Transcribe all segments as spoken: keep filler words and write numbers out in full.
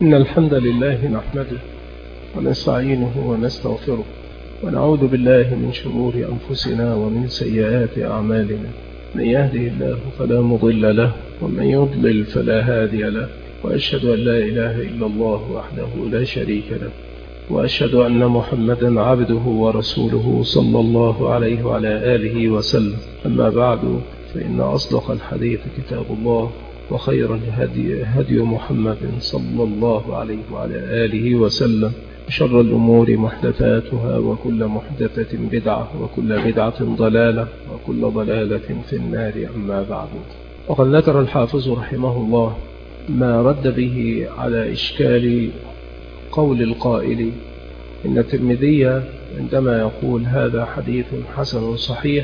إن الحمد لله نحمده ونستعينه ونستغفره ونعوذ بالله من شرور أنفسنا ومن سيئات أعمالنا. من يهده الله فلا مضل له ومن يضلل فلا هادي له، وأشهد أن لا إله إلا الله وحده لا شريك له، وأشهد أن محمدا عبده ورسوله صلى الله عليه وعلى آله وسلم. أما بعد، فإن أصدق الحديث كتاب الله، وخير الهدي هدي محمد صلى الله عليه وعلى آله وسلم، شر الأمور محدثاتها، وكل محدثة بدعة، وكل بدعة ضلالة، وكل ضلالة في النار. أما بعد، وقد ذكر الحافظ رحمه الله ما رد به على إشكال قول القائل إن الترمذي عندما يقول هذا حديث حسن صحيح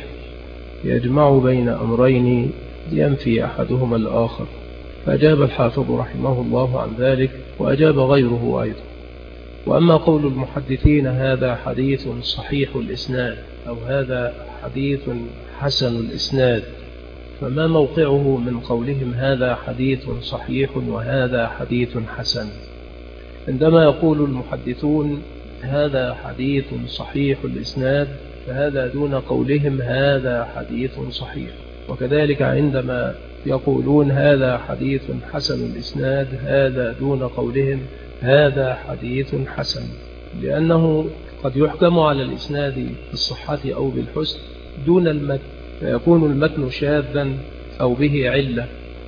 يجمع بين أمرين ينفي أحدهما الآخر. فأجاب الحافظ رحمه الله عن ذلك، وأجاب غيره أيضا. وأما قول المحدثين هذا حديث صحيح الإسناد أو هذا حديث حسن الإسناد، فما موقعه من قولهم هذا حديث صحيح وهذا حديث حسن؟ عندما يقول المحدثون هذا حديث صحيح الإسناد، فهذا دون قولهم هذا حديث صحيح. وكذلك عندما يقولون هذا حديث حسن الإسناد، هذا دون قولهم هذا حديث حسن، لأنه قد يحكم على الإسناد بالصحة أو بالحسن دون المتن، فيكون المتن شاذا أو به علة،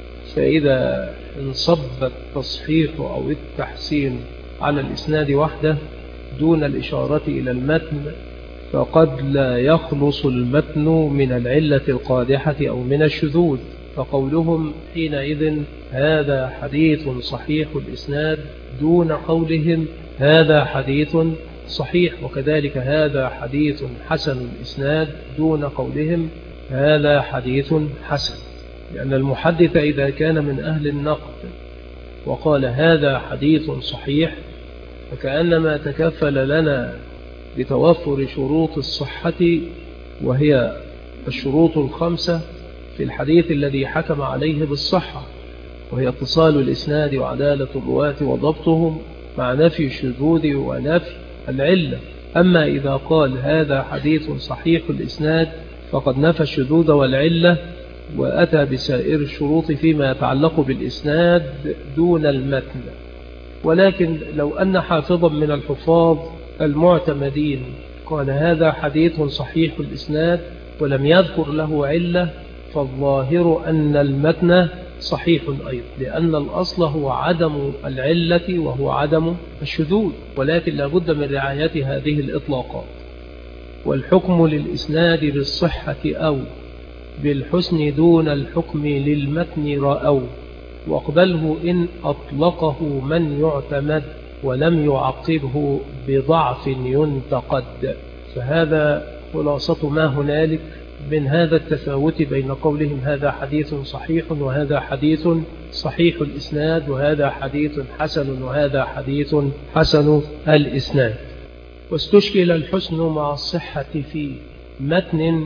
فإذا انصب التصحيح أو التحسين على الإسناد وحده دون الإشارة إلى المتن، فقد لا يخلص المتن من العلة القادحة أو من الشذوذ. فقولهم حينئذ هذا حديث صحيح الإسناد دون قولهم هذا حديث صحيح، وكذلك هذا حديث حسن الإسناد دون قولهم هذا حديث حسن. لأن المحدث إذا كان من أهل النقد وقال هذا حديث صحيح، فكأنما تكفل لنا بتوفر شروط الصحة، وهي الشروط الخمسة في الحديث الذي حكم عليه بالصحة، وهي اتصال الإسناد وعدالة الرواة وضبطهم مع نفي الشذوذ ونفي العلة. أما إذا قال هذا حديث صحيح الإسناد فقد نفى الشذوذ والعلة، وأتى بسائر الشروط فيما يتعلق بالإسناد دون المتن. ولكن لو أن حافظا من الحفاظ المعتمدين قال هذا حديث صحيح الإسناد ولم يذكر له علة، فالظاهر أن المتن صحيح أيضا، لأن الأصل هو عدم العلة وهو عدم الشذوذ، ولكن لا بد من رعاية هذه الإطلاقات. والحكم للإسناد بالصحة أو بالحسن دون الحكم للمتن رأوا، واقبله إن أطلقه من يعتمد ولم يعقبه بضعف ينتقد. فهذا خلاصة ما هنالك من هذا التفاوت بين قولهم هذا حديث صحيح وهذا حديث صحيح الإسناد، وهذا حديث حسن وهذا حديث حسن الإسناد. واستشكل الحسن مع الصحة في متن،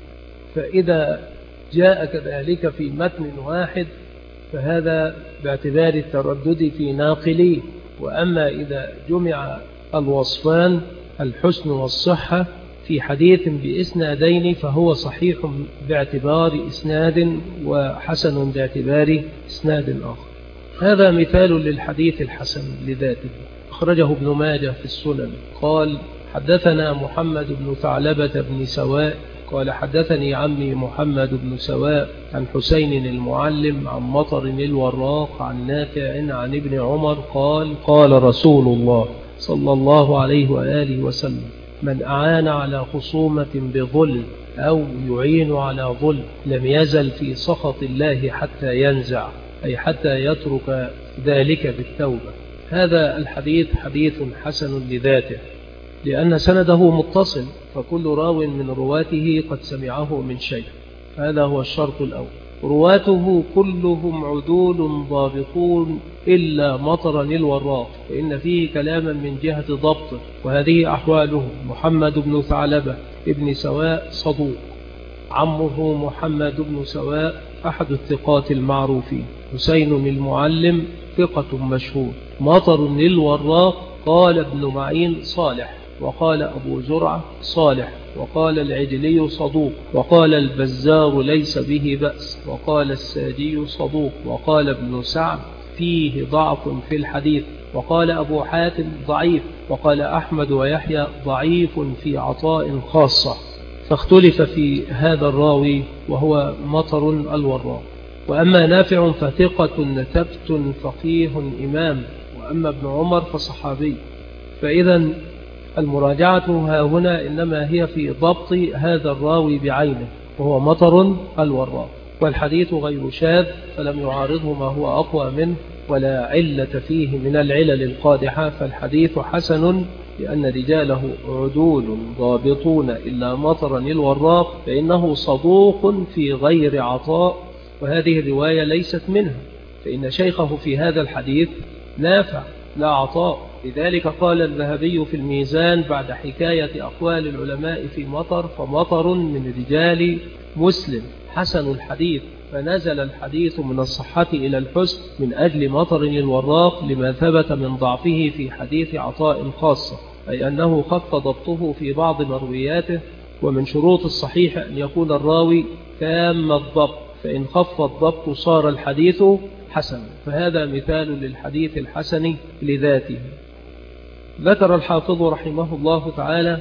فإذا جاء كذلك في متن واحد فهذا باعتبار التردد في ناقليه. وأما إذا جمع الوصفان الحسن والصحة في حديث بإسنادين فهو صحيح باعتبار إسناد وحسن باعتبار إسناد آخر. هذا مثال للحديث الحسن لذاته، أخرجه ابن ماجه في السنن. قال حدثنا محمد بن ثعلبة بن سواء قال حدثني عمي محمد بن سواء عن حسين المعلم عن مطر الوراق عن نافع عن ابن عمر قال قال رسول الله صلى الله عليه وآله وسلم من أعان على خصومة بظلم أو يعين على ظلم لم يزل في سخط الله حتى ينزع، أي حتى يترك ذلك بالتوبة. هذا الحديث حديث حسن لذاته، لأن سنده متصل، فكل راو من رواته قد سمعه من شيء. هذا هو الشرط الأول. رواته كلهم عدول ضابطون إلا مطر الوراق، فإن فيه كلاما من جهة ضبطه، وهذه أحواله: محمد بن ثعلبة ابن سواء صدوق، عمه محمد بن سواء أحد الثقات المعروفين، حسين المعلم ثقة مشهور، مطر للوراق قال ابن معين صالح، وقال أبو زرعة صالح، وقال العجلي صدوق، وقال البزار ليس به بأس، وقال الساجي صدوق، وقال ابن سعد فيه ضعف في الحديث، وقال أبو حاتم ضعيف، وقال أحمد ويحيى ضعيف في عطاء خاصة. فاختلف في هذا الراوي وهو مطر الوراق. وأما نافع فثقة ثبت فقيه إمام، وأما ابن عمر فصحابي. فإذا المراجعة ها هنا إنما هي في ضبط هذا الراوي بعينه وهو مطر الوراق، والحديث غير شاذ فلم يعارضه ما هو أقوى منه ولا علة فيه من العلل القادحة، فالحديث حسن لأن رجاله عدول ضابطون إلا مطر الوراق فإنه صدوق في غير عطاء، وهذه الرواية ليست منها، فإن شيخه في هذا الحديث نافع لا عطاء. لذلك قال الذهبي في الميزان بعد حكاية أقوال العلماء في مطر: فمطر من رجال مسلم حسن الحديث، فنزل الحديث من الصحة إلى الحسن من أجل مطر الوراق لما ثبت من ضعفه في حديث عطاء خاصة، أي أنه خف ضبطه في بعض مروياته. ومن شروط الصحيح أن يكون الراوي تام الضبط، فإن خف الضبط صار الحديث حسن، فهذا مثال للحديث الحسن لذاته. ذكر الحافظ رحمه الله تعالى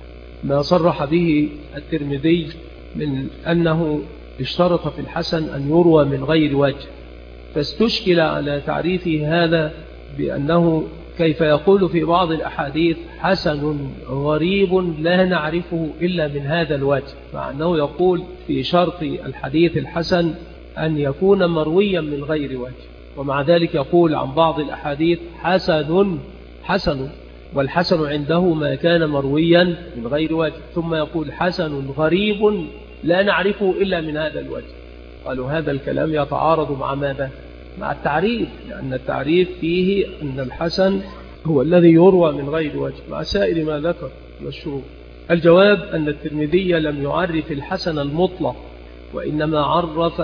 ما صرح به الترمذي من أنه اشترط في الحسن أن يروى من غير وجه، فاستشكل على تعريفه هذا بأنه كيف يقول في بعض الأحاديث حسن غريب لا نعرفه إلا من هذا الوجه، مع أنه يقول في شرط الحديث الحسن أن يكون مرويا من غير وجه، ومع ذلك يقول عن بعض الأحاديث حسن حسن، والحسن عنده ما كان مرويا من غير وجه، ثم يقول حسن غريب لا نعرفه إلا من هذا الوجه. قالوا هذا الكلام يتعارض مع ماذا؟ مع التعريف، لأن التعريف فيه أن الحسن هو الذي يروى من غير وجه مع سائر ما ذكر من الشروط. الجواب أن الترمذي لم يعرف الحسن المطلق، وإنما عرف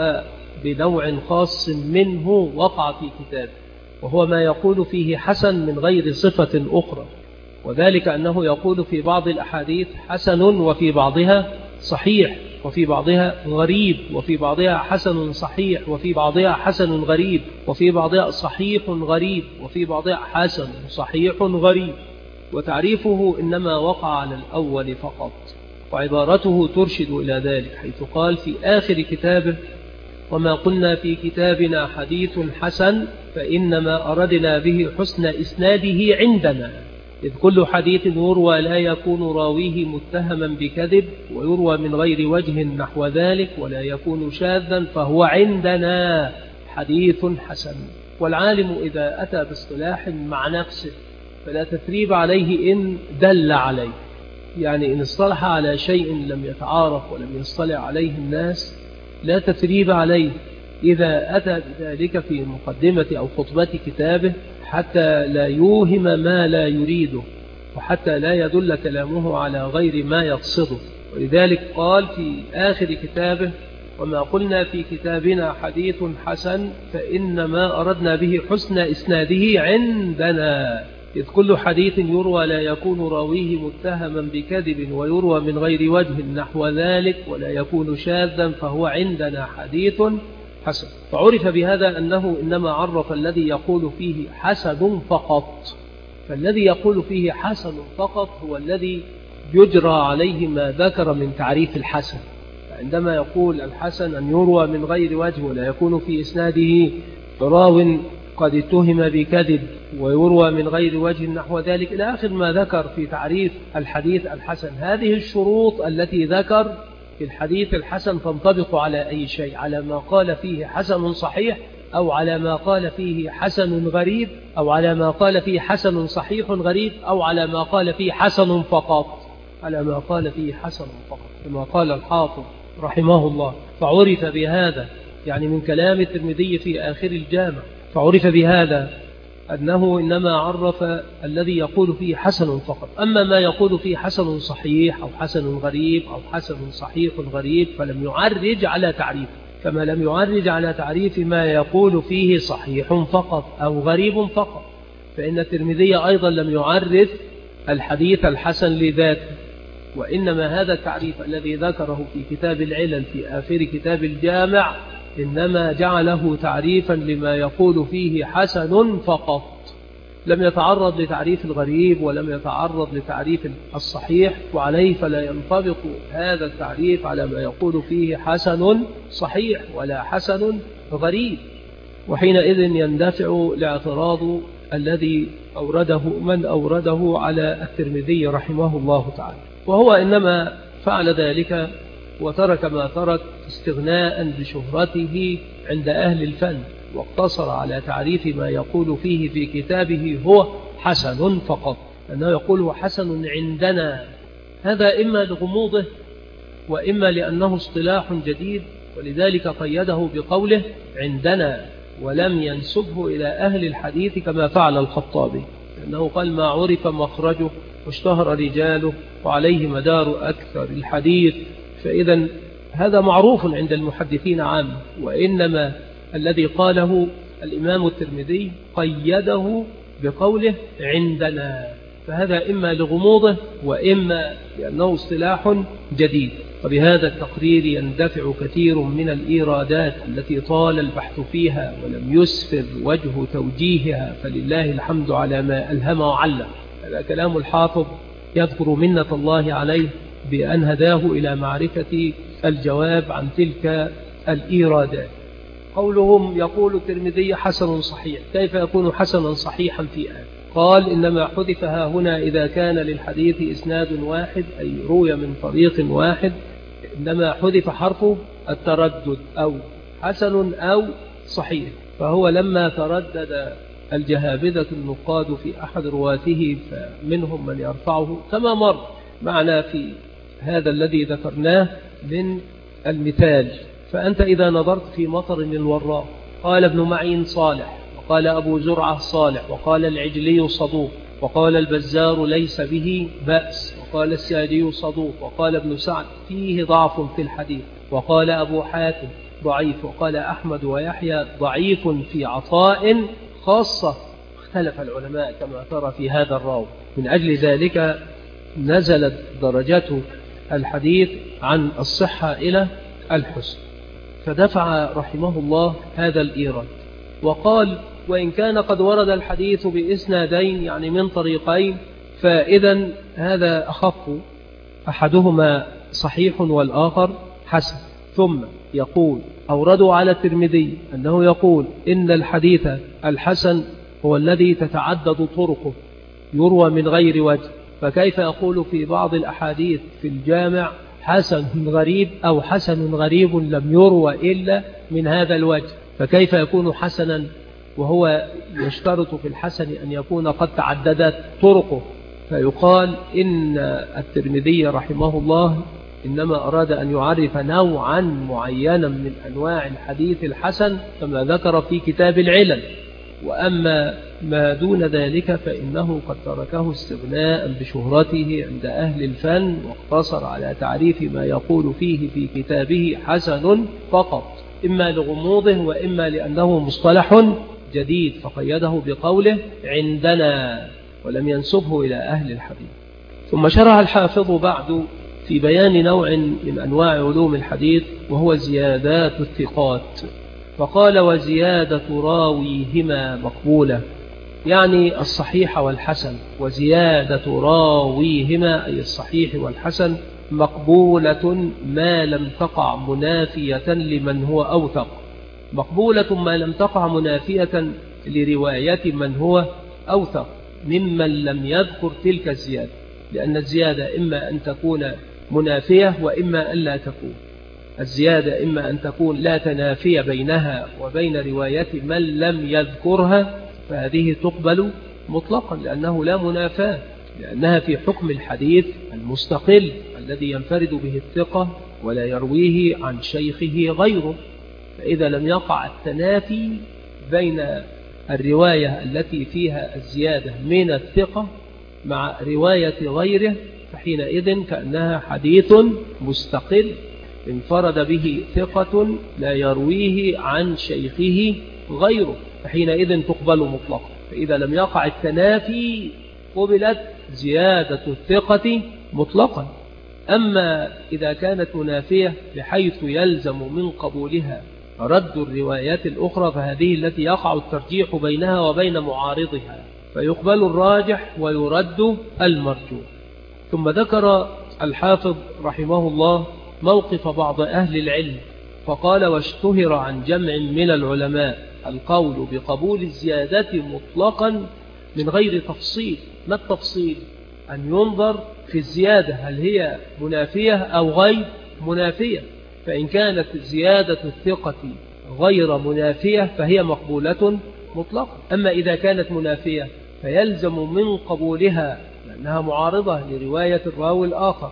بنوع خاص منه وقع في كتابه، وهو ما يقول فيه حسن من غير صفة أخرى، وذلك أنه يقول في بعض الأحاديث حسن وفي بعضها صحيح، وفي بعضها غريب، وفي بعضها حسن صحيح، وفي بعضها حسن غريب، وفي بعضها صحيح غريب، وفي بعضها حسن صحيح غريب. وتعريفه إنما وقع على الأول فقط، وعبارته ترشد إلى ذلك، حيث قال في آخر كتابه: وما قلنا في كتابنا حديث حسن فإنما أردنا به حسن إسناده عندنا، إذ كل حديث يروى لا يكون راويه متهما بكذب، ويروى من غير وجه نحو ذلك، ولا يكون شاذا، فهو عندنا حديث حسن. والعالم إذا أتى باصطلاح مع نفسه فلا تثريب عليه إن دل عليه، يعني إن اصطلح على شيء لم يتعارف ولم يصطلح عليه الناس لا تثريب عليه إذا أتى بذلك في مقدمة أو خطبة كتابه، حتى لا يوهم ما لا يريده، وحتى لا يدل كلامه على غير ما يقصده. ولذلك قال في آخر كتابه: وما قلنا في كتابنا حديث حسن فإنما أردنا به حسن إسناده عندنا، إذ كل حديث يروى لا يكون راويه متهما بكذب، ويروى من غير وجه نحو ذلك، ولا يكون شاذا، فهو عندنا حديث حسن. فعرف بهذا أنه إنما عرف الذي يقول فيه حسن فقط، فالذي يقول فيه حسن فقط هو الذي يجرى عليه ما ذكر من تعريف الحسن. فعندما يقول الحسن أن يروى من غير وجه ولا يكون في إسناده راو قد اتهم بكذب، ويروى من غير وجه نحو ذلك إلى آخر ما ذكر في تعريف الحديث الحسن، هذه الشروط التي ذكر في الحديث الحسن تنطبق على أي شيء؟ على ما قال فيه حسن صحيح، أو على ما قال فيه حسن غريب، أو على ما قال فيه حسن صحيح غريب، أو على ما قال فيه حسن فقط، على ما قال فيه حسن فقط كما قال الحافظ رحمه الله. فعرف بهذا، يعني من كلام الترمذي في آخر الجامع، فعرف بهذا أنه إنما عرف الذي يقول فيه حسن فقط. أما ما يقول فيه حسن صحيح أو حسن غريب أو حسن صحيح غريب فلم يعرج على تعريف، كما لم يعرج على تعريف ما يقول فيه صحيح فقط أو غريب فقط. فإن الترمذي أيضا لم يعرف الحديث الحسن لذاته، وإنما هذا التعريف الذي ذكره في كتاب العلل في آخر كتاب الجامع إنما جعله تعريفا لما يقول فيه حسن فقط، لم يتعرض لتعريف الغريب ولم يتعرض لتعريف الصحيح، وعليه فلا ينطبق هذا التعريف على ما يقول فيه حسن صحيح ولا حسن غريب. وحينئذ يندفع الاعتراض الذي أورده من أورده على الترمذي رحمه الله تعالى، وهو إنما فعل ذلك وترك ما ترك استغناء بشهرته عند أهل الفن، واقتصر على تعريف ما يقول فيه في كتابه هو حسن فقط، أنه يقول هو حسن عندنا. هذا إما لغموضه وإما لأنه اصطلاح جديد، ولذلك قيده بقوله عندنا ولم ينسبه إلى أهل الحديث كما فعل الخطابي، لأنه قال ما عرف مخرجه واشتهر رجاله وعليه مدار أكثر الحديث، فإذا هذا معروف عند المحدثين عامة، وإنما الذي قاله الإمام الترمذي قيده بقوله عندنا، فهذا إما لغموضه وإما لأنه اصطلاح جديد. وبهذا التقرير يندفع كثير من الإيرادات التي طال البحث فيها ولم يسفر وجه توجيهها، فلله الحمد على ما ألهم وعلم. هذا كلام الحافظ يذكر منة الله عليه بأن هداه إلى معرفة الجواب عن تلك الإيرادات. قولهم يقول الترمذي حسن صحيح، كيف يكون حسنا صحيحا في آن؟ قال إنما حذفها هنا إذا كان للحديث إسناد واحد أي روي من طريق واحد، إنما حذف حرف التردد أو حسن أو صحيح، فهو لما تردد الجهابذة النقاد في أحد رواته فمنهم من يرفعه كما مر معنا في هذا الذي ذكرناه من المثال. فأنت إذا نظرت في مطر الوراء قال ابن معين صالح، وقال أبو زرعة صالح، وقال العجلي صدوق، وقال البزار ليس به بأس، وقال السادي صدوق، وقال ابن سعد فيه ضعف في الحديث، وقال أبو حاتم ضعيف، وقال أحمد ويحيى ضعيف في عطاء خاصة. اختلف العلماء كما ترى في هذا الراوي، من أجل ذلك نزلت درجة الحديث عن الصحة إلى الحسن، فدفع رحمه الله هذا الإيراد وقال وإن كان قد ورد الحديث بإسنادين يعني من طريقين فإذا هذا أخف، أحدهما صحيح والآخر حسن. ثم يقول أوردوا على الترمذي أنه يقول إن الحديث الحسن هو الذي تتعدد طرقه يروى من غير وجه، فكيف يقول في بعض الأحاديث في الجامع حسن غريب أو حسن غريب لم يروى إلا من هذا الوجه، فكيف يكون حسنا وهو يشترط في الحسن أن يكون قد تعددت طرقه؟ فيقال إن الترمذي رحمه الله إنما أراد أن يعرف نوعا معينا من أنواع الحديث الحسن كما ذكر في كتاب العلل، وأما ما دون ذلك فإنه قد تركه استغناء بشهرته عند أهل الفن، واقتصر على تعريف ما يقول فيه في كتابه حسن فقط، إما لغموضه وإما لأنه مصطلح جديد، فقيده بقوله عندنا ولم ينسبه إلى أهل الحديث. ثم شرع الحافظ بعد في بيان نوع من أنواع علوم الحديث وهو زيادات الثقات، فقال وزيادة راويهما مقبولة، يعني الصحيح والحسن، وزيادة راويهما أي الصحيح والحسن مقبولة ما لم تقع منافية لمن هو أوثق، مقبولة ما لم تقع منافية لرواية من هو أوثق ممن لم يذكر تلك الزيادة، لأن الزيادة إما أن تكون منافية وإما أن لا تكون. الزيادة إما أن تكون لا تنافية بينها وبين رواية من لم يذكرها، فهذه تقبل مطلقا لأنه لا منافاة، لأنها في حكم الحديث المستقل الذي ينفرد به الثقة ولا يرويه عن شيخه غيره. فإذا لم يقع التنافي بين الرواية التي فيها الزيادة من الثقة مع رواية غيره، فحينئذ كأنها حديث مستقل انفرد به ثقة لا يرويه عن شيخه غيره، فحينئذ تقبل مطلقا. فإذا لم يقع التنافي قبلت زيادة الثقة مطلقا. أما إذا كانت منافية بحيث يلزم من قبولها رد الروايات الأخرى فهذه التي يقع الترجيح بينها وبين معارضها، فيقبل الراجح ويرد المرجوح. ثم ذكر الحافظ رحمه الله موقف بعض أهل العلم فقال: واشتهر عن جمع من العلماء القول بقبول الزيادة مطلقا من غير تفصيل. ما التفصيل؟ أن ينظر في الزيادة هل هي منافية أو غير منافية، فإن كانت زيادة الثقة غير منافية فهي مقبولة مطلقا. أما إذا كانت منافية فيلزم من قبولها لأنها معارضة لرواية الراوي الآخر،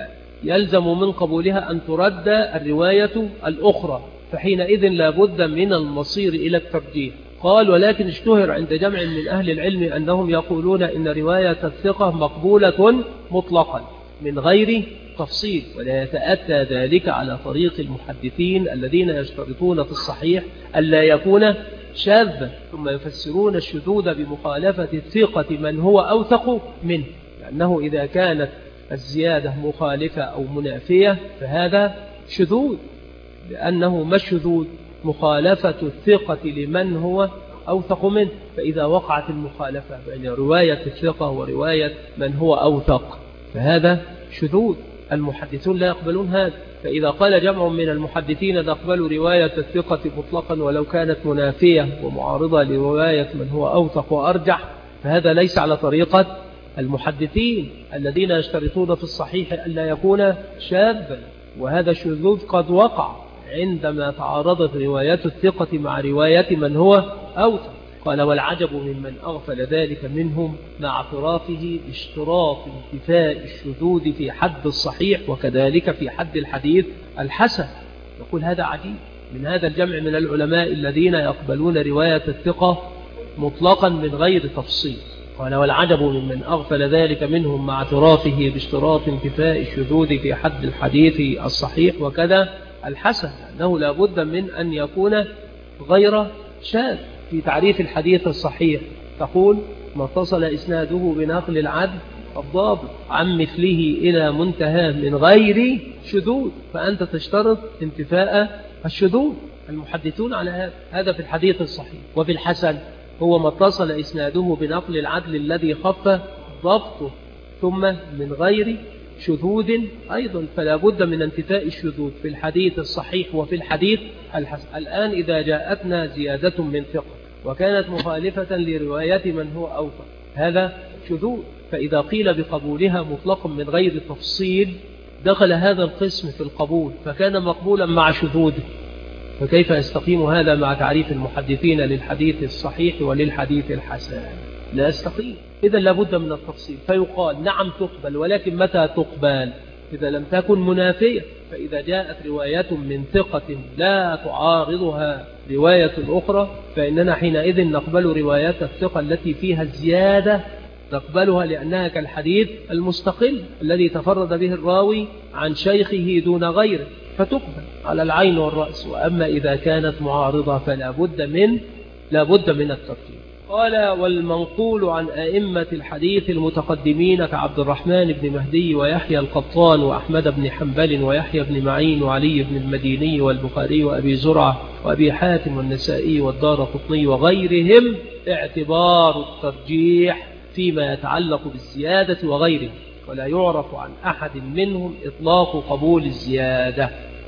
فيلزم من قبولها أن ترد الرواية الأخرى، فحينئذ لا بد من المصير إلى الترجيح. قال: ولكن اشتهر عند جمع من أهل العلم أنهم يقولون إن رواية الثقة مقبولة مطلقا من غير تفصيل، ولا يتأتى ذلك على طريق المحدثين الذين يشترطون في الصحيح ألا يكون شاذا، ثم يفسرون الشذوذ بمخالفة الثقة من هو أوثق منه، لأنه إذا كانت الزيادة مخالفة أو منافية فهذا شذوذ، لأنه ما الشذوذ؟ مخالفة الثقة لمن هو أوثق منه. فإذا وقعت المخالفة بين رواية الثقة ورواية من هو أوثق فهذا شذوذ، المحدثون لا يقبلون هذا. فإذا قال جمع من المحدثين نقبل رواية الثقة مطلقا ولو كانت منافية ومعارضة لرواية من هو أوثق وأرجح، فهذا ليس على طريقة المحدثين الذين يشترطون في الصحيح ألا يكون شاذا، وهذا الشذوذ قد وقع عندما تعارضت روايات الثقة مع رواية من هو أوثق. قال: والعجب ممن أغفل ذلك منهم مع اعترافه باشتراط انتفاء الشذوذ في حد الصحيح وكذلك في حد الحديث الحسن. يقول هذا عجيب من هذا الجمع من العلماء الذين يقبلون رواية الثقة مطلقا من غير تفصيل. قال: والعجب ممن أغفل ذلك منهم مع اعترافه باشتراط انتفاء الشذوذ في حد الحديث الصحيح وكذا الحسن، أنه لا بد من أن يكون غير شاذ. في تعريف الحديث الصحيح تقول: ما اتصل إسناده بنقل العدل الضابط عن مثله إلى منتهى من غير شذوذ، فأنت تشترط انتفاء الشذوذ. المحدثون على هذا هذا في الحديث الصحيح. وفي الحسن هو ما اتصل إسناده بنقل العدل الذي خف ضبطه ثم من غير شذوذ أيضا، فلا بد من انتفاء الشذوذ في الحديث الصحيح وفي الحديث الحسن. الآن إذا جاءتنا زيادة من ثقة وكانت مخالفة لرواية من هو أوثق هذا شذوذ، فإذا قيل بقبولها مطلقا من غير تفصيل دخل هذا القسم في القبول فكان مقبولا مع شذوذه، فكيف يستقيم هذا مع تعريف المحدثين للحديث الصحيح وللحديث الحسن؟ لا يستقيم. إذا لابد من التفصيل، فيقال نعم تقبل، ولكن متى تقبل؟ إذا لم تكن منافية. فإذا جاءت رواية من ثقة لا تعارضها رواية أخرى فإننا حينئذ نقبل روايات الثقة التي فيها الزيادة، نقبلها لأنها كالحديث المستقل الذي تفرد به الراوي عن شيخه دون غيره، فتقبل على العين والرأس. وأما إذا كانت معارضة فلا بد من لا بد من الترتيب. قال: والمنقول عن أئمة الحديث المتقدمين كعبد الرحمن بن مهدي ويحيى القطان وأحمد بن حنبل ويحيى بن معين وعلي بن المديني والبخاري وأبي زرعة وأبي حاتم والنسائي والدارقطني وغيرهم اعتبار الترجيح فيما يتعلق بالزيادة وغيره، ولا يعرف عن أحد منهم إطلاق قبول الزيادة.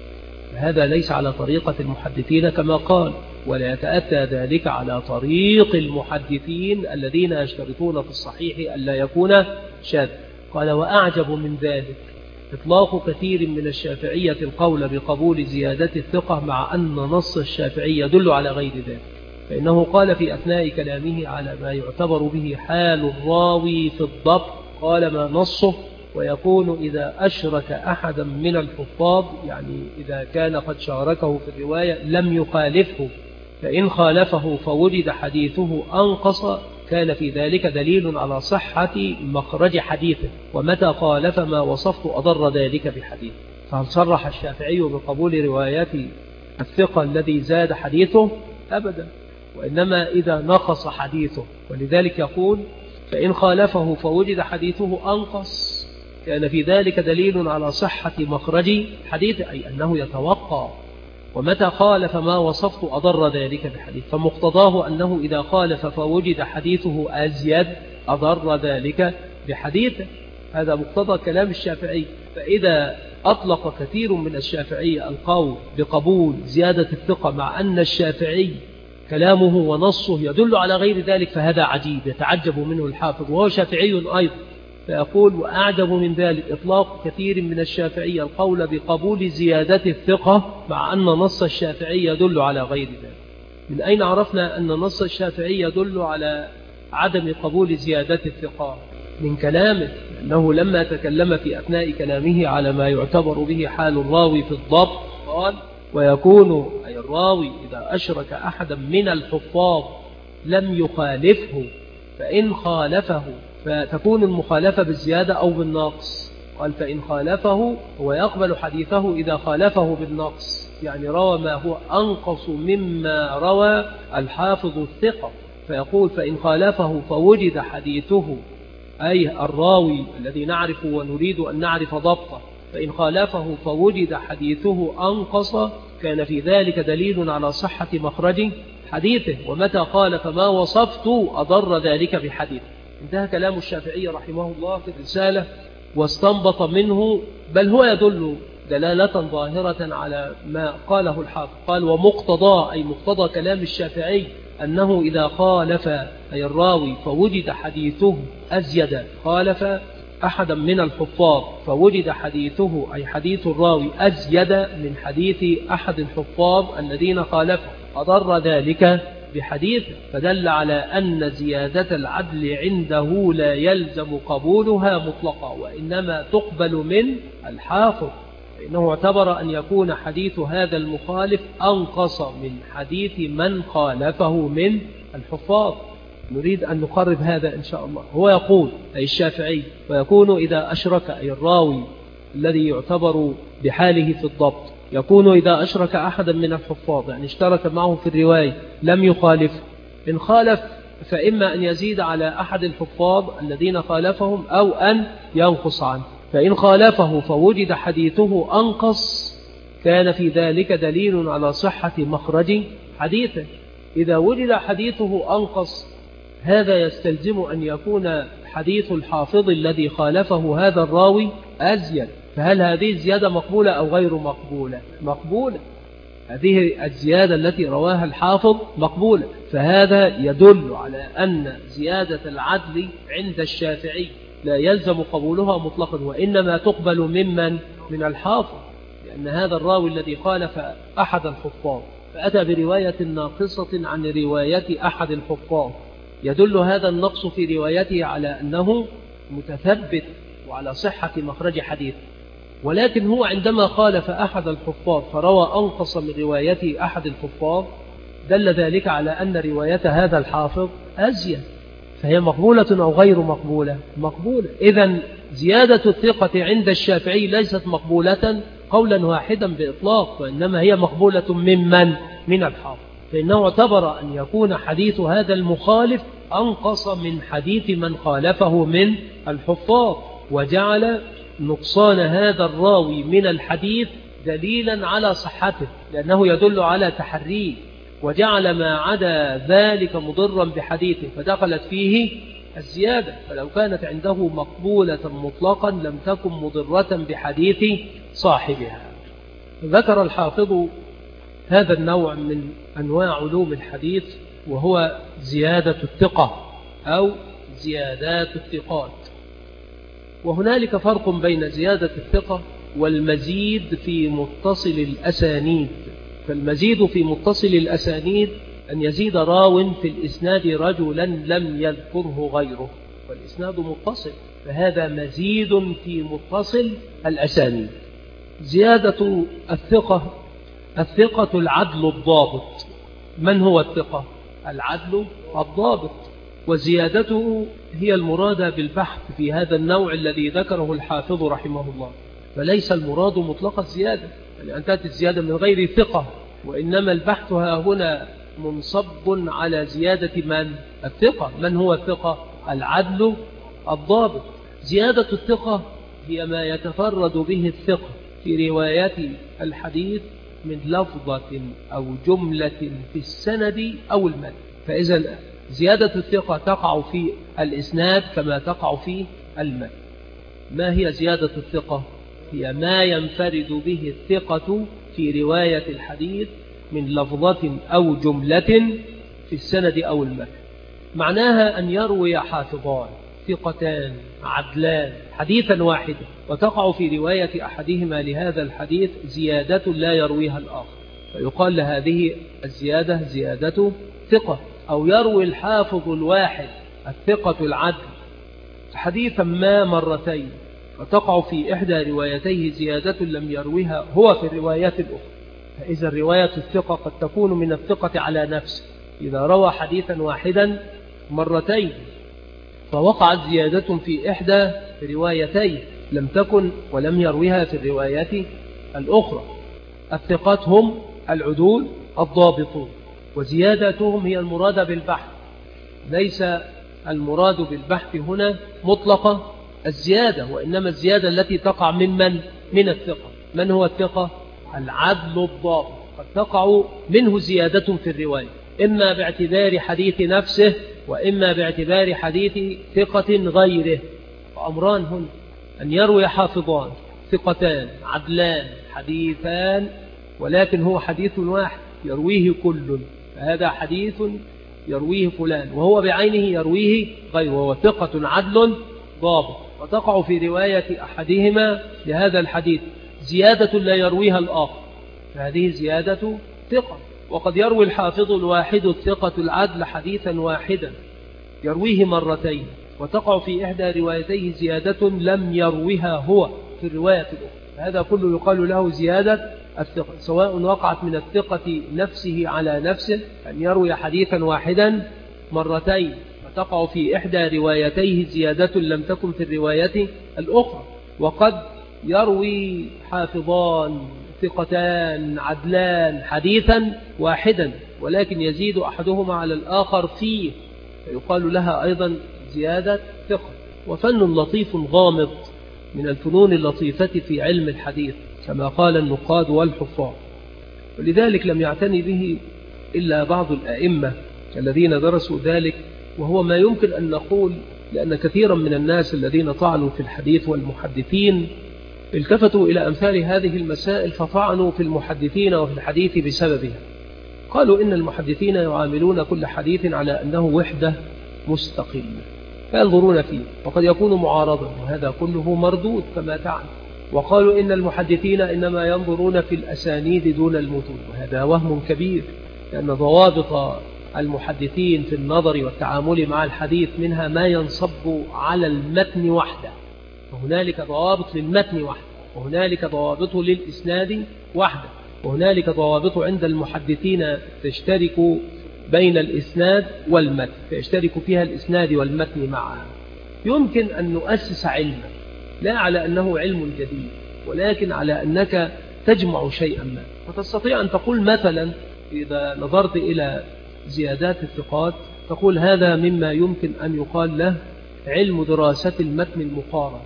هذا ليس على طريقة المحدثين كما قال، ولا يتأتى ذلك على طريق المحدثين الذين يشترطون في الصحيح ألا يكون شاذ. قال: وأعجب من ذلك إطلاق كثير من الشافعية القول بقبول زيادة الثقة مع أن نص الشافعي يدل على غير ذلك، فإنه قال في أثناء كلامه على ما يعتبر به حال الراوي في الضبط، قال: ما نصه ويكون إذا أشرك أحدا من الحفاظ، يعني إذا كان قد شاركه في الرواية لم يخالفه، فإن خالفه فوجد حديثه أنقص كان في ذلك دليل على صحة مخرج حديثه، ومتى خالف ما وصفت أضر ذلك بحديثه. فهل صرح الشافعي بقبول روايات الثقة الذي زاد حديثه؟ أبدا. وإنما إذا نقص حديثه. ولذلك يقول فإن خالفه فوجد حديثه أنقص كان في ذلك دليل على صحة مخرج حديث، أي أنه يتوقع. ومتى خالف ما وصفت أضر ذلك بحديث، فمقتضاه أنه إذا خالف فوجد حديثه أزيد أضر ذلك بحديثه. هذا مقتضى كلام الشافعي. فإذا أطلق كثير من الشافعية القول بقبول زيادة الثقة مع أن الشافعي كلامه ونصه يدل على غير ذلك فهذا عجيب يتعجب منه الحافظ، وهو شافعي أيضا. فيقول وأعجب من ذلك إطلاق كثير من الشافعية القول بقبول زيادة الثقة مع أن نص الشافعي يدل على غير ذلك. من أين عرفنا أن نص الشافعي يدل على عدم قبول زيادة الثقة؟ من كلامه، أنه لما تكلم في أثناء كلامه على ما يعتبر به حال الراوي في الضبط قال ويكون أي الراوي إذا أشرك أحدا من الحفاظ لم يخالفه، فإن خالفه فتكون المخالفة بالزيادة أو بالنقص. قال فإن خالفه هو يقبل حديثه إذا خالفه بالنقص، يعني روى ما هو أنقص مما روى الحافظ الثقة. فيقول فإن خالفه فوجد حديثه، أي الراوي الذي نعرف ونريد أن نعرف ضبطه، فإن خالفه فوجد حديثه أنقص كان في ذلك دليل على صحة مخرج حديثه، ومتى خالف ما وصفت أضر ذلك بحديثه. انتهى كلام الشافعي رحمه الله في الرسالة، واستنبط منه بل هو يدل دلالة ظاهرة على ما قاله الحافظ. قال ومقتضى أي مقتضى كلام الشافعي أنه إذا خالف أي الراوي فوجد حديثه أزيد، خالف أحدا من الحفاظ فوجد حديثه أي حديث الراوي أزيد من حديث أحد الحفاظ الذين خالفه أضر ذلك بحديث، فدل على أن زيادة العدل عنده لا يلزم قبولها مطلقا، وإنما تقبل من الحافظ، فإنه اعتبر أن يكون حديث هذا المخالف أنقص من حديث من خالفه من الحفاظ. نريد أن نقرب هذا إن شاء الله. هو يقول أي الشافعي ويكون إذا أشرك أي الراوي الذي يعتبر بحاله في الضبط، يكون إذا أشرك أحدا من الحفاظ يعني اشترك معه في الرواية لم يخالفه، إن خالف فإما أن يزيد على أحد الحفاظ الذين خالفهم أو أن ينقص عنه. فإن خالفه فوجد حديثه أنقص كان في ذلك دليل على صحة مخرج حديثه. إذا وجد حديثه أنقص هذا يستلزم أن يكون حديث الحافظ الذي خالفه هذا الراوي أزيد. فهل هذه الزيادة مقبولة أو غير مقبولة؟ مقبولة. هذه الزيادة التي رواها الحافظ مقبولة، فهذا يدل على أن زيادة العدل عند الشافعي لا يلزم قبولها مطلقا، وإنما تقبل ممن من الحافظ، لأن هذا الراوي الذي خالف أحد الحفاظ فأتى برواية ناقصة عن رواية أحد الحفاظ، يدل هذا النقص في روايته على أنه متثبت وعلى صحة مخرج حديث. ولكن هو عندما خالف أحد الحفاظ فروى أنقص من رواية أحد الحفاظ دل ذلك على أن رواية هذا الحافظ أزيد، فهي مقبولة أو غير مقبولة؟ مقبولة. إذن زيادة الثقة عند الشافعي ليست مقبولة قولا واحدا بإطلاق، وإنما هي مقبولة ممن من الحافظ، فإنه اعتبر أن يكون حديث هذا المخالف أنقص من حديث من خالفه من الحفاظ، وجعل نقصان هذا الراوي من الحديث دليلا على صحته لأنه يدل على تحريه، وجعل ما عدا ذلك مضرا بحديثه فدخلت فيه الزيادة. فلو كانت عنده مقبولة مطلقا لم تكن مضرة بحديث صاحبها. ذكر الحافظ هذا النوع من أنواع علوم الحديث وهو زيادة الثقة أو زيادات الثقات. وهنالك فرق بين زيادة الثقة والمزيد في متصل الأسانيد. فالمزيد في متصل الأسانيد أن يزيد راو في الإسناد رجلا لم يذكره غيره والإسناد متصل، فهذا مزيد في متصل الأسانيد. زيادة الثقة الثقة العدل الضابط. من هو الثقة؟ العدل الضابط، وزيادته هي المرادة بالبحث في هذا النوع الذي ذكره الحافظ رحمه الله. فليس المراد مطلق الزيادة، يعني أن تأتي الزيادة من غير ثقة، وإنما البحث ها هنا منصب على زيادة من؟ الثقة. من هو الثقة؟ العدل الضابط. زيادة الثقة هي ما يتفرد به الثقة في رواية الحديث من لفظة أو جملة في السند أو المتن. فإذا زيادة الثقة تقع في الإسناد كما تقع في المتن. ما هي زيادة الثقة؟ هي ما ينفرد به الثقة في رواية الحديث من لفظة أو جملة في السند أو المتن. معناها أن يروي حافظان ثقتان عدلان حديثا واحدا، وتقع في رواية أحدهما لهذا الحديث زيادة لا يرويها الآخر، فيقال لهذه الزيادة زيادة ثقة. أو يروي الحافظ الواحد الثقة العدل حديثا ما مرتين، فتقع في إحدى روايتيه زيادة لم يرويها هو في الروايات الأخرى. فإذا الرواية الثقة قد تكون من الثقة على نفسه إذا روى حديثا واحدا مرتين، فوقعت زيادة في إحدى روايتيه لم تكن ولم يرويها في الروايات الأخرى. الثقات هم العدول الضابطون، وزيادتهم هي المراد بالبحث. ليس المراد بالبحث هنا مطلقة الزيادة، وإنما الزيادة التي تقع ممن؟ من الثقة. من هو الثقة؟ العدل الضابط. قد تقع منه زيادة في الرواية، إما باعتبار حديث نفسه وإما باعتبار حديث ثقة غيره. وأمران هنا أن يروي حافظان ثقتان عدلان حديثان، ولكن هو حديث واحد يرويه كل، فهذا حديث يرويه فلان وهو بعينه يرويه غيره، وهو ثقة عدل ضابط. وتقع في رواية أحدهما لهذا الحديث زيادة لا يرويها الآخر، فهذه زيادة ثقة. وقد يروي الحافظ الواحد الثقة العدل حديثا واحدا يرويه مرتين، وتقع في إحدى روايتيه زيادة لم يرويها هو في الرواية الأخرى. هذا كله يقال له زيادة الثقة، سواء وقعت من الثقة نفسه على نفسه أن يروي حديثا واحدا مرتين، وتقع في إحدى روايتيه زيادة لم تكن في الرواية الأخرى. وقد يروي حافظان ثقتان عدلان حديثا واحدا، ولكن يزيد أحدهما على الآخر فيه، فيقال لها أيضا زيادة ثقة. وفن لطيف غامض من الفنون اللطيفة في علم الحديث كما قال النقاد والحفاظ، ولذلك لم يعتني به إلا بعض الأئمة الذين درسوا ذلك. وهو ما يمكن أن نقول لأن كثيرا من الناس الذين طعنوا في الحديث والمحدثين التفتوا إلى أمثال هذه المسائل فطعنوا في المحدثين وفي الحديث بسببها. قالوا إن المحدثين يعاملون كل حديث على أنه وحدة مستقلة فينظرون فيه، وقد يكون معارضا، وهذا كله مردود كما تعلم. وقالوا إن المحدثين إنما ينظرون في الأسانيد دون المتون، وهذا وهم كبير، لأن ضوابط المحدثين في النظر والتعامل مع الحديث منها ما ينصب على المتن وحده، وهنالك ضوابط للمتن وحده، وهنالك ضوابط للإسناد وحده، وهنالك ضوابط عند المحدثين تشترك بين الإسناد والمتن، فيشترك فيها الإسناد والمتن معا. يمكن أن نؤسس علما لا على أنه علم جديد، ولكن على أنك تجمع شيئا ما، فتستطيع أن تقول مثلا إذا نظرت إلى زيادات الثقات تقول هذا مما يمكن أن يقال له علم دراسة المتن المقارن،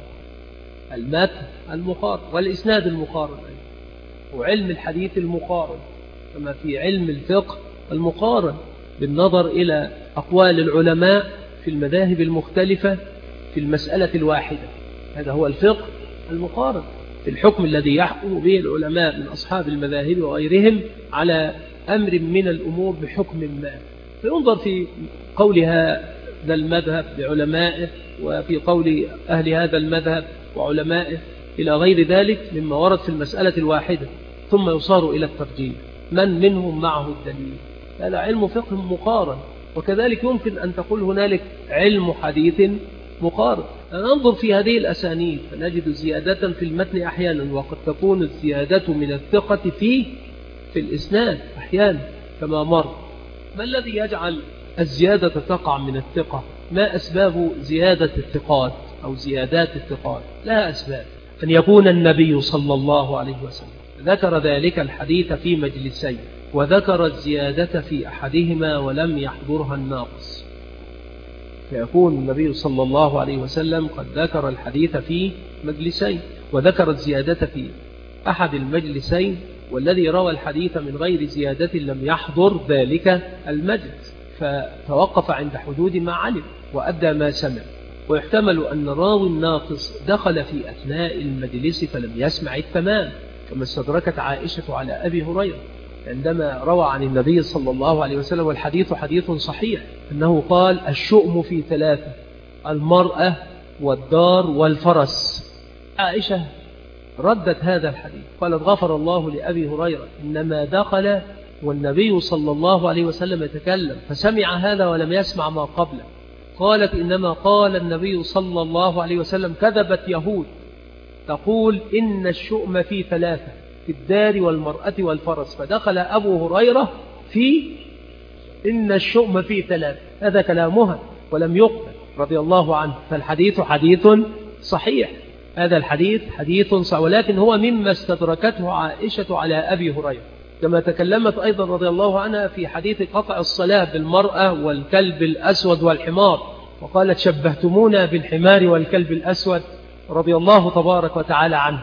المتن المقارن والإسناد المقارن، وعلم الحديث المقارن، كما في علم الفقه المقارن بالنظر إلى أقوال العلماء في المذاهب المختلفة في المسألة الواحدة. هذا هو الفقه المقارن في الحكم الذي يحكم به العلماء من أصحاب المذاهب وغيرهم على أمر من الأمور بحكم ما، فينظر في قول هذا المذهب لعلمائه وفي قول أهل هذا المذهب وعلمائه إلى غير ذلك مما ورد في المسألة الواحدة، ثم يصار إلى الترجيح من منهم معه الدليل. هذا علم فقه مقارن. وكذلك يمكن أن تقول هنالك علم حديث مقارن. ننظر في هذه الأسانيد فنجد زيادة في المتن أحيانا، وقد تكون الزيادة من الثقة في في الإسناد أحيانا كما مر. ما الذي يجعل الزيادة تقع من الثقة؟ ما أسباب زيادة الثقات أو زيادات الثقات؟ لها أسباب. أن يكون النبي صلى الله عليه وسلم ذكر ذلك الحديث في مجلسين، وذكر الزيادة في أحدهما ولم يحضرها الناقص، فيكون النبي صلى الله عليه وسلم قد ذكر الحديث في مجلسين وذكر الزيادة في أحد المجلسين، والذي روى الحديث من غير زيادة لم يحضر ذلك المجلس، فتوقف عند حدود ما علم وأدى ما سمع. ويحتمل أن راوي الناقص دخل في أثناء المجلس فلم يسمع التمام، كما استدركت عائشة على أبي هريرة عندما روى عن النبي صلى الله عليه وسلم، والحديث حديث صحيح، أنه قال: الشؤم في ثلاثة: المرأة والدار والفرس. عائشة ردت هذا الحديث، قالت: غفر الله لأبي هريرة، إنما دخل والنبي صلى الله عليه وسلم يتكلم فسمع هذا ولم يسمع ما قبله. قالت: إنما قال النبي صلى الله عليه وسلم: كذبت يهود تقول إن الشؤم في ثلاثة: في الدار والمرأة والفرس، فدخل أبو هريرة في إن الشؤم في ثلاثة، هذا كلامها ولم يقبل رضي الله عنه. فالحديث حديث صحيح، هذا الحديث حديث صحيح، ولكن هو مما استدركته عائشة على أبي هريرة، كما تكلمت أيضا رضي الله عنها في حديث قطع الصلاة بالمرأة والكلب الأسود والحمار، وقالت: شبهتمونا بالحمار والكلب الأسود، رضي الله تبارك وتعالى عنه.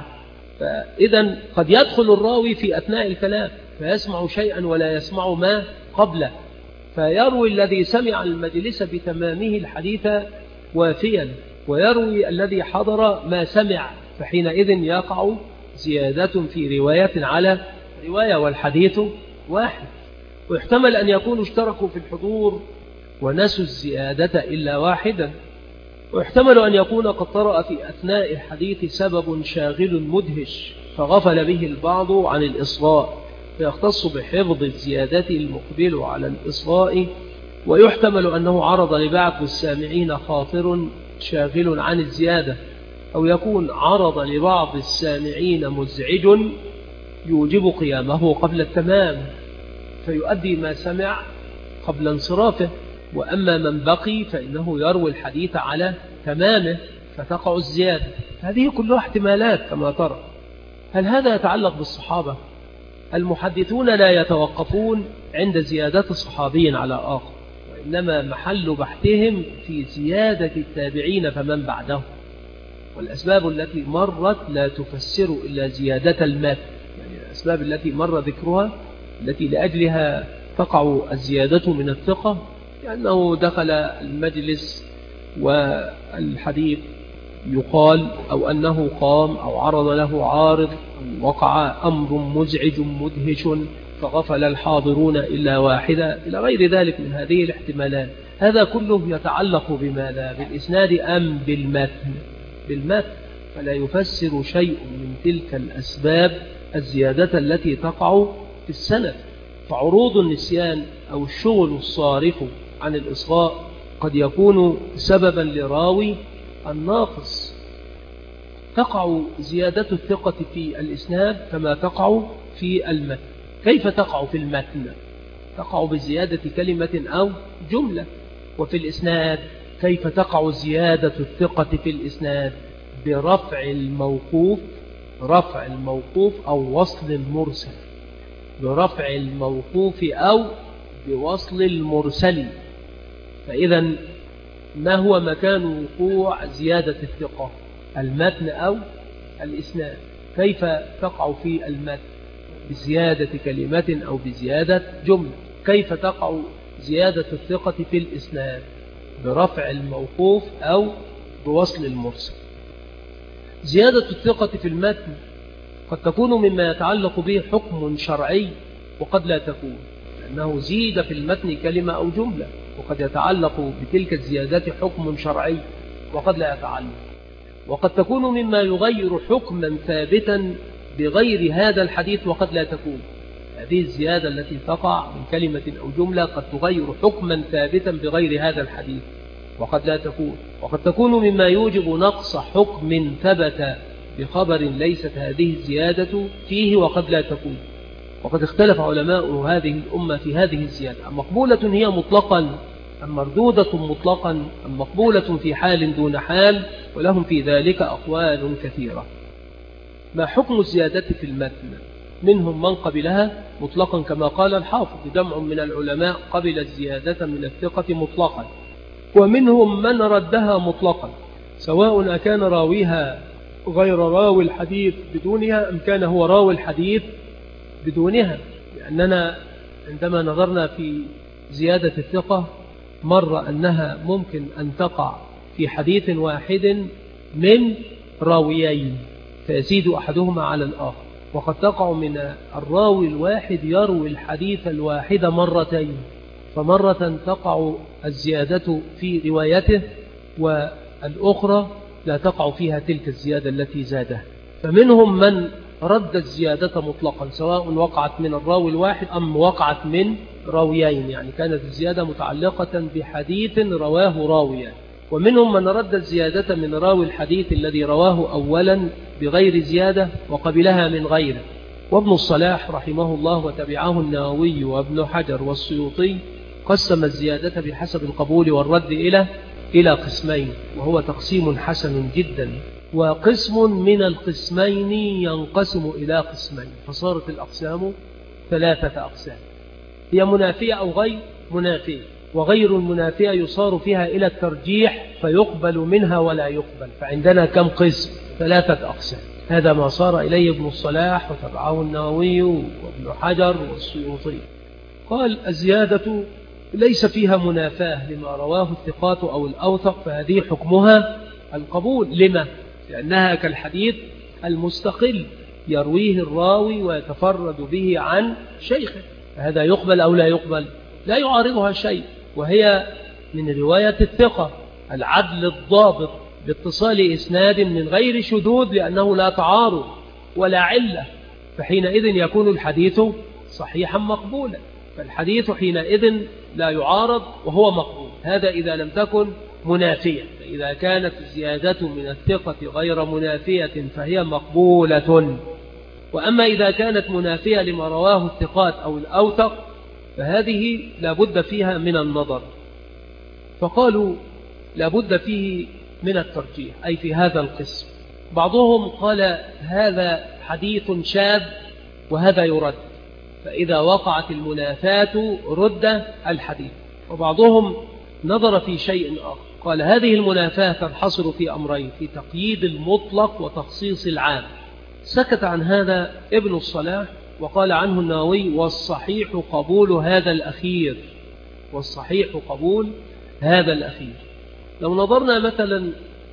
فإذا قد يدخل الراوي في أثناء الكلام فيسمع شيئا ولا يسمع ما قبله، فيروي الذي سمع المجلس بتمامه الحديث وافيا، ويروي الذي حضر ما سمع، فحينئذ يقع زيادة في رواية على رواية والحديث واحد. ويحتمل أن يكونوا اشتركوا في الحضور ونسوا الزيادة إلا واحدا، ويحتمل أن يكون قد طرأ في أثناء الحديث سبب شاغل مدهش فغفل به البعض عن الإصغاء، فيختص بحفظ الزيادة المقبل على الإصغاء. ويحتمل أنه عرض لبعض السامعين خاطر شاغل عن الزيادة، أو يكون عرض لبعض السامعين مزعج يوجب قيامه قبل التمام فيؤدي ما سمع قبل انصرافه، وأما من بقي فإنه يروي الحديث على تمامه فتقع الزيادة. هذه كلها احتمالات كما ترى. هل هذا يتعلق بالصحابة؟ المحدثون لا يتوقفون عند زيادة صحابي على آخر، وإنما محل بحثهم في زيادة التابعين فمن بعده، والأسباب التي مرت لا تفسر إلا زيادة المات، يعني الأسباب التي مر ذكرها التي لأجلها تقع الزيادة من الثقة، لأنه دخل المجلس والحديث يقال، أو أنه قام أو عرض له عارض، أو وقع أمر مزعج مدهش فغفل الحاضرون إلا واحدة، إلى غير ذلك من هذه الاحتمالات. هذا كله يتعلق بماذا؟ بالإسناد أم بالمتن؟ بالمتن، فلا يفسر شيء من تلك الأسباب الزيادة التي تقع في السند. فعروض النسيان أو الشغل الصارف عن الإصغاء قد يكون سببا لراوي الناقص. تقع زيادة الثقة في الإسناد كما تقع في المتن. كيف تقع في المتن؟ تقع بزيادة كلمة أو جملة. وفي الإسناد كيف تقع زيادة الثقة في الإسناد؟ برفع الموقوف، رفع الموقوف أو وصل المرسل، برفع الموقوف أو بوصل المرسل. فإذا ما هو مكان وقوع زيادة الثقة؟ المتن أو الإسناد. كيف تقع في المتن؟ بزيادة كلمة أو بزيادة جملة. كيف تقع زيادة الثقة في الإسناد؟ برفع الموقوف أو بوصل المرسل. زيادة الثقة في المتن قد تكون مما يتعلق به حكم شرعي وقد لا تكون، لأنه زيد في المتن كلمة أو جملة، وقد يتعلق بتلك الزيادات حكم شرعي وقد لا يتعلق. وقد تكون مما يغير حكما ثابتا بغير هذا الحديث وقد لا تكون. هذه الزيادة التي تقع من كلمة أو جملة قد تغير حكما ثابتا بغير هذا الحديث وقد لا تكون. وقد تكون مما يوجب نقص حكم ثبت بخبر ليست هذه الزيادة فيه وقد لا تكون. وقد اختلف علماء هذه الأمة في هذه الزيادة، أم مقبولة هي مطلقا أم مردودة مطلقا أم مقبولة في حال دون حال، ولهم في ذلك أقوال كثيرة. ما حكم الزيادة في المتن؟ منهم من قبلها مطلقا كما قال الحافظ: جمع من العلماء قبل الزيادة من الثقة مطلقا، ومنهم من ردها مطلقا، سواء أكان راويها غير راوي الحديث بدونها أم كان هو راوي الحديث بدونها. لأننا عندما نظرنا في زيادة الثقة مر أنها ممكن أن تقع في حديث واحد من راويين فيزيد أحدهما على الآخر، وقد تقع من الراوي الواحد يروي الحديث الواحد مرتين، فمرة تقع الزيادة في روايته والأخرى لا تقع فيها تلك الزيادة التي زادها. فمنهم من رد الزيادة مطلقا سواء وقعت من الراوي الواحد أم وقعت من راويين، يعني كانت الزيادة متعلقة بحديث رواه راويان. ومنهم من رد الزيادة من راوي الحديث الذي رواه أولا بغير زيادة وقبلها من غيره. وابن الصلاح رحمه الله وتبعه النووي وابن حجر والسيوطي قسم الزيادة بحسب القبول والرد إلى إلى قسمين، وهو تقسيم حسن جدا. وقسم من القسمين ينقسم إلى قسمين، فصارت الأقسام ثلاثة أقسام: هي منافية أو غير منافية، وغير المنافية يصار فيها إلى الترجيح فيقبل منها ولا يقبل. فعندنا كم قسم؟ ثلاثة أقسام. هذا ما صار إليه ابن الصلاح وتبعه النووي وابن حجر والسيوطي. قال: الزيادة ليس فيها منافاة لما رواه الثقات أو الأوثق، فهذه حكمها القبول. لما؟ لأنها كالحديث المستقل يرويه الراوي ويتفرد به عن شيخه، هذا يقبل أو لا يقبل؟ لا يعارضها شيء، وهي من رواية الثقة العدل الضابط باتصال إسناد من غير شذوذ، لأنه لا تعارض ولا علة، فحينئذ يكون الحديث صحيحا مقبولا. فالحديث حينئذ لا يعارض وهو مقبول. هذا إذا لم تكن منافية. فإذا كانت الزيادة من الثقة غير منافية فهي مقبولة. وأما إذا كانت منافية لما رواه الثقات أو الأوثق فهذه لابد فيها من النظر. فقالوا لابد فيه من الترجيح، أي في هذا القسم. بعضهم قال هذا حديث شاذ وهذا يرد، فإذا وقعت المنافاة رد الحديث. وبعضهم نظر في شيء آخر، قال هذه المنافاة تنحصر في أمرين: في تقييد المطلق وتخصيص العام. سكت عن هذا ابن الصلاح، وقال عنه النووي: والصحيح قبول هذا الأخير. والصحيح قبول هذا الأخير. لو نظرنا مثلا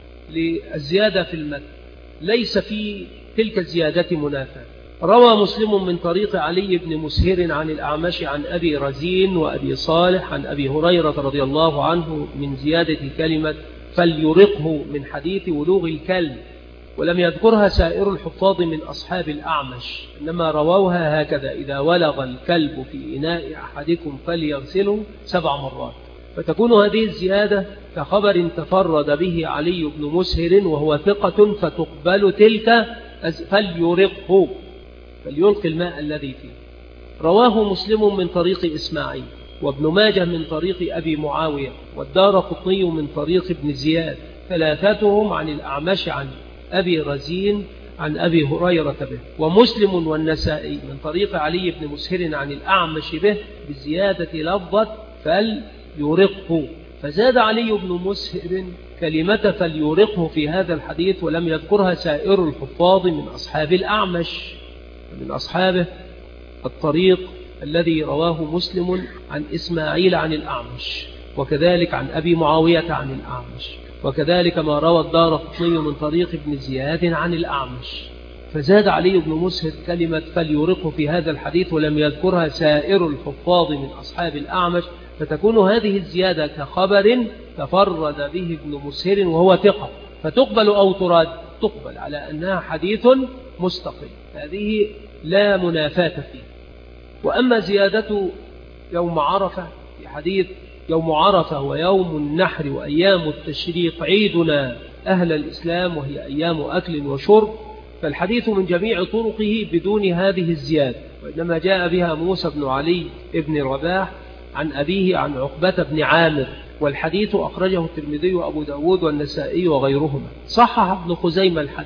للزيادة في المتن، ليس في تلك الزيادة منافاة. روى مسلم من طريق علي بن مسهر عن الأعمش عن أبي رزين وأبي صالح عن أبي هريرة رضي الله عنه من زيادة كلمة فليرقه من حديث ولوغ الكلب، ولم يذكرها سائر الحفاظ من أصحاب الأعمش، إنما رواوها هكذا: إذا ولغ الكلب في إناء أحدكم فليغسله سبع مرات. فتكون هذه الزيادة كخبر تفرد به علي بن مسهر وهو ثقة، فتقبل تلك فليرقه، فليلقي الماء الذي فيه. رواه مسلم من طريق إسماعيل، وابن ماجه من طريق أبي معاوية، والدارقطني من طريق ابن زياد، ثلاثتهم عن الأعمش عن أبي رزين عن أبي هريرة به. ومسلم والنسائي من طريق علي بن مسهر عن الأعمش به بزيادة لفظة فليرقه، فزاد علي بن مسهر كلمة فليرقه في هذا الحديث، ولم يذكرها سائر الحفاظ من أصحاب الأعمش، من أصحابه الطريق الذي رواه مسلم عن إسماعيل عن الأعمش، وكذلك عن أبي معاوية عن الأعمش، وكذلك ما روى الدارقطني من طريق ابن زياد عن الأعمش. فزاد علي بن مسهر كلمة فليرقه في هذا الحديث، ولم يذكرها سائر الحفاظ من أصحاب الأعمش، فتكون هذه الزيادة كخبر تفرد به ابن مسهر وهو ثقة، فتقبل أو تراد؟ تقبل على أنها حديث مستقل، هذه لا منافاة فيه. وأما زيادة يوم عرفة في حديث يوم عرفة ويوم النحر وأيام التشريق عيدنا أهل الإسلام وهي أيام أكل وشرب، فالحديث من جميع طرقه بدون هذه الزيادة، وإنما جاء بها موسى بن علي بن رباح عن أبيه عن عقبة بن عامر، والحديث أخرجه الترمذي وأبو داود والنسائي وغيرهما. صحح ابن خزيمة الحديث،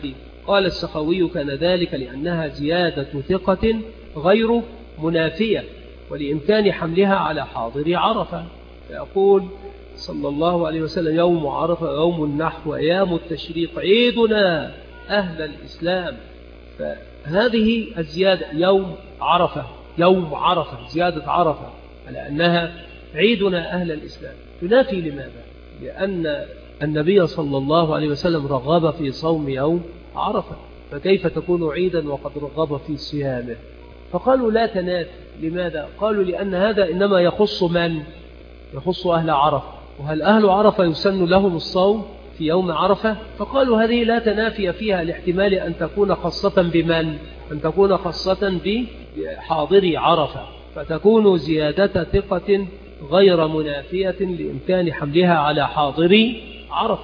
قال السخاوي كان ذلك لأنها زيادة ثقة غير منافية ولإمكان حملها على حاضر عرفة. فيقول صلى الله عليه وسلم يوم عرفة يوم النحر وأيام التشريق عيدنا أهل الإسلام. فهذه الزيادة يوم عرفة يوم عرفة زيادة عرفة على أنها عيدنا أهل الإسلام تنافي لماذا؟ لأن النبي صلى الله عليه وسلم رغب في صوم يوم عرفة، فكيف تكون عيدا وقد رغب في صيامه؟ فقالوا لا تنافي. لماذا؟ قالوا لأن هذا إنما يخص من؟ يخص أهل عرفة، وهل أهل عرفة يسن لهم الصوم في يوم عرفة؟ فقالوا هذه لا تنافي فيها لاحتمال أن تكون خاصة بمن؟ أن تكون خاصة بحاضري عرفة، فتكون زيادة ثقة غير منافية لإمكان حملها على حاضري عرفة.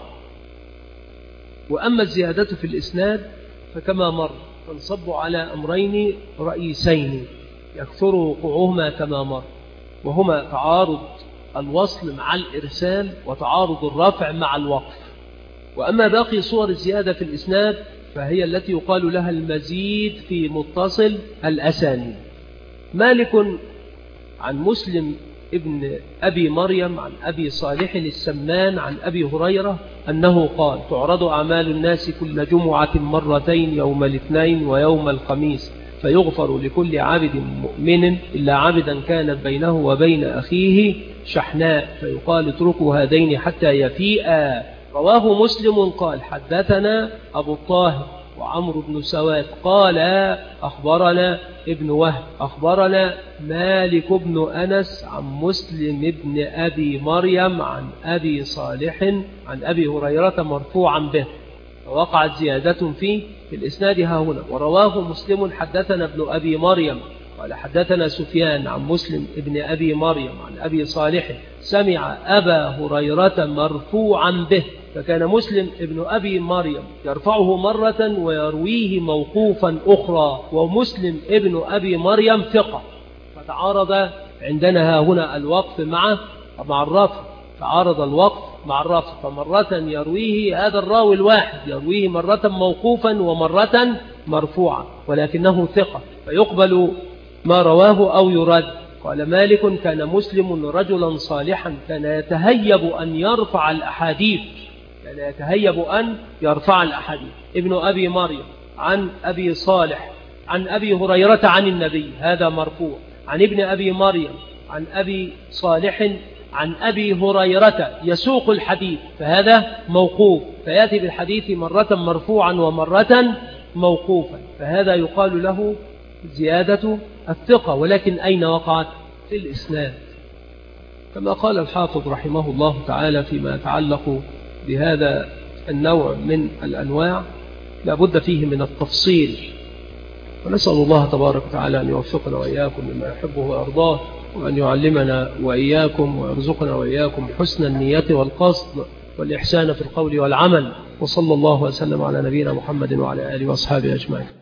وأما الزيادة في الإسناد فكما مر تنصب على أمرين رئيسين يكثر وقوعهما كما مر، وهما تعارض الوصل مع الإرسال وتعارض الرفع مع الوقف. وأما باقي صور الزيادة في الإسناد فهي التي يقال لها المزيد في متصل الأسانيد. مالك عن مسلم ابن أبي مريم عن أبي صالح السمان عن أبي هريرة أنه قال تعرض أعمال الناس كل جمعة مرتين يوم الاثنين ويوم الخميس فيغفر لكل عبد مؤمن إلا عبدا كانت بينه وبين أخيه شحناء فيقال اتركوا هذين حتى يفيئا. رواه مسلم قال حدثنا أبو الطاهر وعمرو بن سواد قال أخبرنا ابن وهب أخبرنا مالك بن أنس عن مسلم بن أبي مريم عن أبي صالح عن أبي هريرة مرفوعا به، ووقعت زيادة فيه في الإسناد ها هنا. ورواه مسلم حدثنا ابن أبي مريم قال حدثنا سفيان عن مسلم ابن أبي مريم عن أبي صالح سمع أبا هريرة مرفوعا به، فكان مسلم ابن أبي مريم يرفعه مرة ويرويه موقوفا أخرى، ومسلم ابن أبي مريم ثقة، فتعارض عندنا ها هنا الوقف مع مع الرفع، تعارض الوقف مع الرفع، فمرة يرويه هذا الراوي الواحد يرويه مرة موقوفا ومرة مرفوعا ولكنه ثقة فيقبل ما رواه أو يرد. قال مالك كان مسلم رجلا صالحا كان يتهيب أن يرفع الأحاديث كان يتهيب أن يرفع الأحاديث. ابن أبي مريم عن أبي صالح عن أبي هريرة عن النبي هذا مرفوع، عن ابن أبي مريم عن أبي صالح عن أبي هريرة يسوق الحديث فهذا موقوف، فيأتي بالحديث مرة مرفوعا ومرة موقوفا، فهذا يقال له زيادة الثقة. ولكن أين وقعت؟ في الإسناد، كما قال الحافظ رحمه الله تعالى فيما يتعلق بهذا النوع من الأنواع لابد فيه من التفصيل، ونسأل الله تبارك وتعالى أن يوفقنا وإياكم لما يحبه ويرضاه، وأن يعلمنا وإياكم ويرزقنا وإياكم حسن النية والقصد والإحسان في القول والعمل. وصلى الله وسلم على نبينا محمد وعلى آله وأصحابه أجمعين.